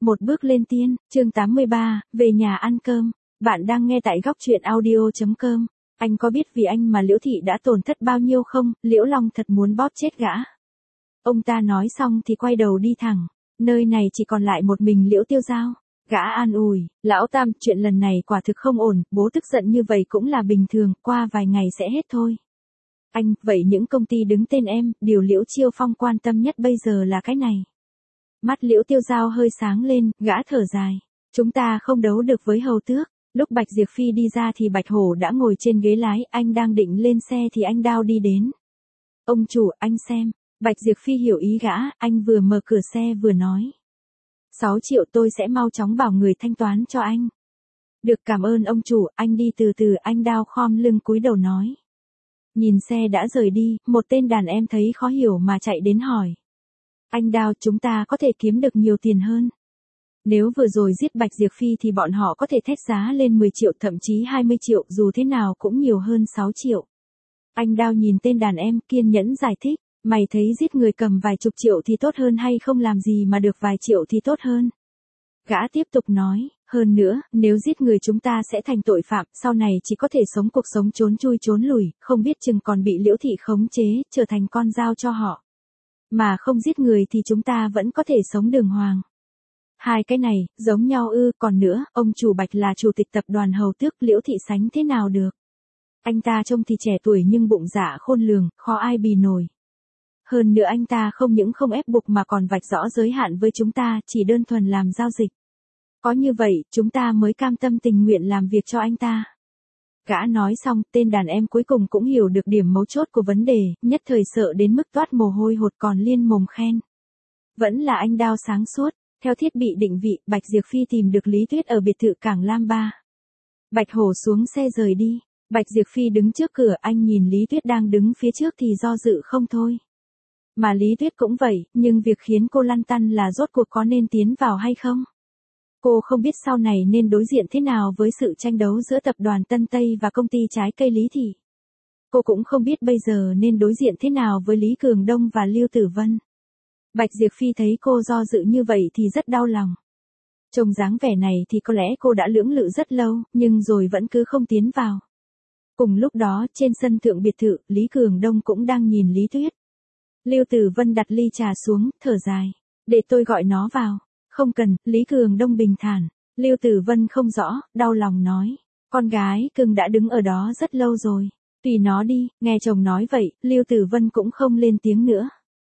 Một bước lên tiên, chương 83, về nhà ăn cơm. Bạn đang nghe tại góc truyện audio.com. Anh có biết vì anh mà Liễu Thị đã tổn thất bao nhiêu không? Liễu Long thật muốn bóp chết gã. Ông ta nói xong thì quay đầu đi thẳng. Nơi này chỉ còn lại một mình Liễu Tiêu Giao. Gã an ủi, lão Tam, chuyện lần này quả thực không ổn, bố tức giận như vậy cũng là bình thường, qua vài ngày sẽ hết thôi. Anh, vậy những công ty đứng tên em, điều Liễu Chiêu Phong quan tâm nhất bây giờ là cái này. Mắt Liễu Tiêu Giao hơi sáng lên, gã thở dài. Chúng ta không đấu được với hầu tước. Lúc Bạch Diệp Phi đi ra thì Bạch Hổ đã ngồi trên ghế lái, anh đang định lên xe thì anh Đao đi đến. Ông chủ, anh xem. Bạch Diệp Phi hiểu ý gã, anh vừa mở cửa xe vừa nói. 6 triệu tôi sẽ mau chóng bảo người thanh toán cho anh. Được, cảm ơn ông chủ, anh đi từ từ. Anh Đao khom lưng cúi đầu nói. Nhìn xe đã rời đi, một tên đàn em thấy khó hiểu mà chạy đến hỏi. Anh Đao, chúng ta có thể kiếm được nhiều tiền hơn. Nếu vừa rồi giết Bạch Diệp Phi thì bọn họ có thể thét giá lên 10 triệu thậm chí 20 triệu, dù thế nào cũng nhiều hơn 6 triệu. Anh Đao nhìn tên đàn em, kiên nhẫn giải thích, mày thấy giết người cầm vài chục triệu thì tốt hơn hay không làm gì mà được vài triệu thì tốt hơn. Gã tiếp tục nói, hơn nữa, nếu giết người chúng ta sẽ thành tội phạm, sau này chỉ có thể sống cuộc sống trốn chui trốn lủi, không biết chừng còn bị Liễu Thị khống chế, trở thành con dao cho họ. Mà không giết người thì chúng ta vẫn có thể sống đường hoàng. Hai cái này, giống nhau ư? Còn nữa, ông chủ Bạch là chủ tịch tập đoàn hầu tước, Liễu Thị sánh thế nào được? Anh ta trông thì trẻ tuổi nhưng bụng dạ khôn lường, khó ai bì nổi. Hơn nữa anh ta không những không ép buộc mà còn vạch rõ giới hạn với chúng ta, chỉ đơn thuần làm giao dịch. Có như vậy, chúng ta mới cam tâm tình nguyện làm việc cho anh ta. Gã nói xong, tên đàn em cuối cùng cũng hiểu được điểm mấu chốt của vấn đề, nhất thời sợ đến mức toát mồ hôi hột còn liên mồm khen. Vẫn là anh Đao sáng suốt, theo thiết bị định vị, Bạch Diệp Phi tìm được Lý Tuyết ở biệt thự Cảng Lam Ba. Bạch Hổ xuống xe rời đi, Bạch Diệp Phi đứng trước cửa, anh nhìn Lý Tuyết đang đứng phía trước thì do dự không thôi. Mà Lý Tuyết cũng vậy, nhưng việc khiến cô lăn tăn là rốt cuộc có nên tiến vào hay không? Cô không biết sau này nên đối diện thế nào với sự tranh đấu giữa tập đoàn Tân Tây và công ty trái cây Lý Thị. Cô cũng không biết bây giờ nên đối diện thế nào với Lý Cường Đông và Lưu Tử Vân. Bạch Diệp Phi thấy cô do dự như vậy thì rất đau lòng. Trông dáng vẻ này thì có lẽ cô đã lưỡng lự rất lâu, nhưng rồi vẫn cứ không tiến vào. Cùng lúc đó, trên sân thượng biệt thự, Lý Cường Đông cũng đang nhìn Lý Tuyết. Lưu Tử Vân đặt ly trà xuống, thở dài. Để tôi gọi nó vào. Không cần, Lý Cường Đông bình thản. Lưu Tử Vân không rõ, đau lòng nói. Con gái cưng đã đứng ở đó rất lâu rồi. Tùy nó đi, nghe chồng nói vậy, Lưu Tử Vân cũng không lên tiếng nữa.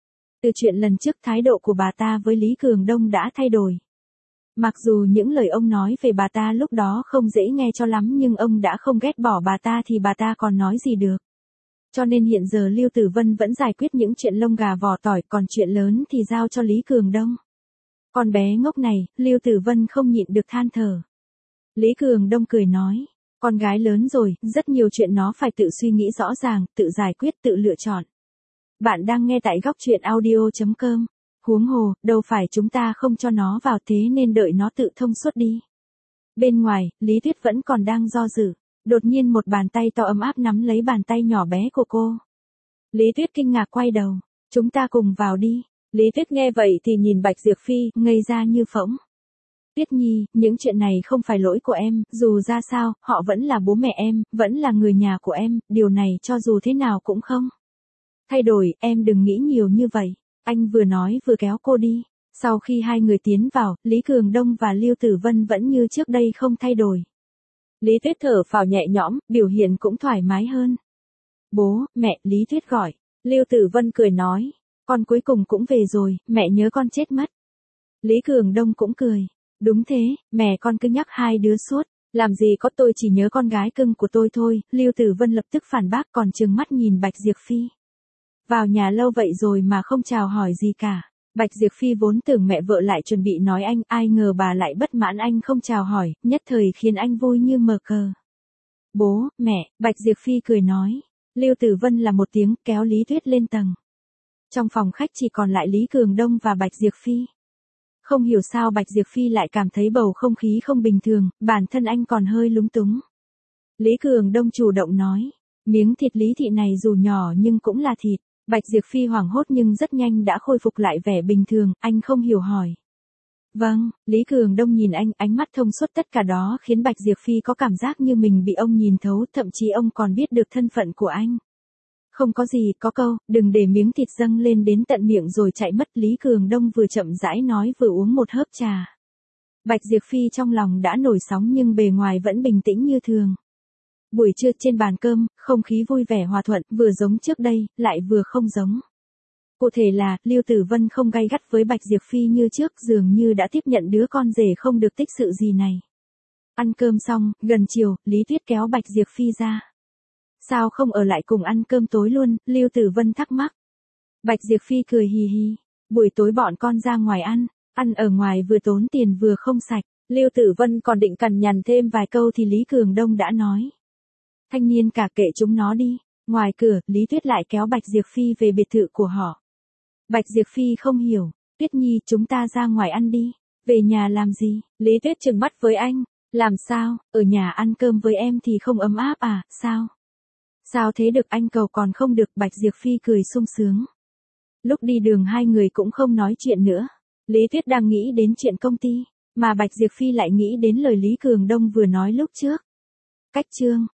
Từ chuyện lần trước thái độ của bà ta với Lý Cường Đông đã thay đổi. Mặc dù những lời ông nói về bà ta lúc đó không dễ nghe cho lắm nhưng ông đã không ghét bỏ bà ta thì bà ta còn nói gì được. Cho nên hiện giờ Lưu Tử Vân vẫn giải quyết những chuyện lông gà vỏ tỏi, còn chuyện lớn thì giao cho Lý Cường Đông. Con bé ngốc này, Lưu Tử Vân không nhịn được than thở. Lý Cường Đông cười nói, con gái lớn rồi, rất nhiều chuyện nó phải tự suy nghĩ rõ ràng, tự giải quyết, tự lựa chọn. Bạn đang nghe tại góc truyện audio.com. Huống hồ, đâu phải chúng ta không cho nó vào, thế nên đợi nó tự thông suốt đi. Bên ngoài, Lý Tuyết vẫn còn đang do dự. Đột nhiên một bàn tay to ấm áp nắm lấy bàn tay nhỏ bé của cô. Lý Tuyết kinh ngạc quay đầu. Chúng ta cùng vào đi. Lý Tuyết nghe vậy thì nhìn Bạch Diệp Phi, ngây ra như phỗng. Tuyết Nhi, những chuyện này không phải lỗi của em, dù ra sao, họ vẫn là bố mẹ em, vẫn là người nhà của em, điều này cho dù thế nào cũng không thay đổi, em đừng nghĩ nhiều như vậy. Anh vừa nói vừa kéo cô đi. Sau khi hai người tiến vào, Lý Cường Đông và Lưu Tử Vân vẫn như trước đây không thay đổi. Lý Tuyết thở phào nhẹ nhõm, biểu hiện cũng thoải mái hơn. Bố, mẹ, Lý Tuyết gọi. Lưu Tử Vân cười nói, con cuối cùng cũng về rồi, mẹ nhớ con chết mất. Lý Cường Đông cũng cười. Đúng thế, mẹ con cứ nhắc hai đứa suốt, làm gì có, tôi chỉ nhớ con gái cưng của tôi thôi. Lưu Tử Vân lập tức phản bác, còn trừng mắt nhìn Bạch Diệp Phi. Vào nhà lâu vậy rồi mà không chào hỏi gì cả. Bạch Diệp Phi vốn tưởng mẹ vợ lại chuẩn bị nói anh, ai ngờ bà lại bất mãn anh không chào hỏi, nhất thời khiến anh vui như mờ cờ. Bố, mẹ, Bạch Diệp Phi cười nói. Lưu Tử Vân là một tiếng, kéo Lý Tuyết lên tầng. Trong phòng khách chỉ còn lại Lý Cường Đông và Bạch Diệp Phi. Không hiểu sao Bạch Diệp Phi lại cảm thấy bầu không khí không bình thường, bản thân anh còn hơi lúng túng. Lý Cường Đông chủ động nói, miếng thịt Lý Thị này dù nhỏ nhưng cũng là thịt. Bạch Diệp Phi hoảng hốt nhưng rất nhanh đã khôi phục lại vẻ bình thường, anh không hiểu hỏi. Vâng, Lý Cường Đông nhìn anh, ánh mắt thông suốt, tất cả đó khiến Bạch Diệp Phi có cảm giác như mình bị ông nhìn thấu, thậm chí ông còn biết được thân phận của anh. Không có gì, có câu, đừng để miếng thịt dâng lên đến tận miệng rồi chạy mất. Lý Cường Đông vừa chậm rãi nói vừa uống một hớp trà. Bạch Diệp Phi trong lòng đã nổi sóng nhưng bề ngoài vẫn bình tĩnh như thường. Buổi trưa trên bàn cơm, không khí vui vẻ hòa thuận, vừa giống trước đây, lại vừa không giống. Cụ thể là, Lưu Tử Vân không gay gắt với Bạch Diệp Phi như trước, dường như đã tiếp nhận đứa con rể không được tích sự gì này. Ăn cơm xong, gần chiều, Lý Tuyết kéo Bạch Diệp Phi ra. Sao không ở lại cùng ăn cơm tối luôn, Lưu Tử Vân thắc mắc. Bạch Diệp Phi cười hì hì, buổi tối bọn con ra ngoài ăn ở ngoài vừa tốn tiền vừa không sạch. Lưu Tử Vân còn định cằn nhằn thêm vài câu thì Lý Cường Đông đã nói. Thanh niên cả kệ chúng nó đi. Ngoài cửa, Lý Tuyết lại kéo Bạch Diệp Phi về biệt thự của họ. Bạch Diệp Phi không hiểu, Tuyết Nhi chúng ta ra ngoài ăn đi, về nhà làm gì? Lý Tuyết trừng mắt với anh, làm sao, ở nhà ăn cơm với em thì không ấm áp à, sao? Sao thế được, anh cầu còn không được. Bạch Diệp Phi cười sung sướng. Lúc đi đường hai người cũng không nói chuyện nữa. Lý Tuyết đang nghĩ đến chuyện công ty, mà Bạch Diệp Phi lại nghĩ đến lời Lý Cường Đông vừa nói lúc trước. Cách chương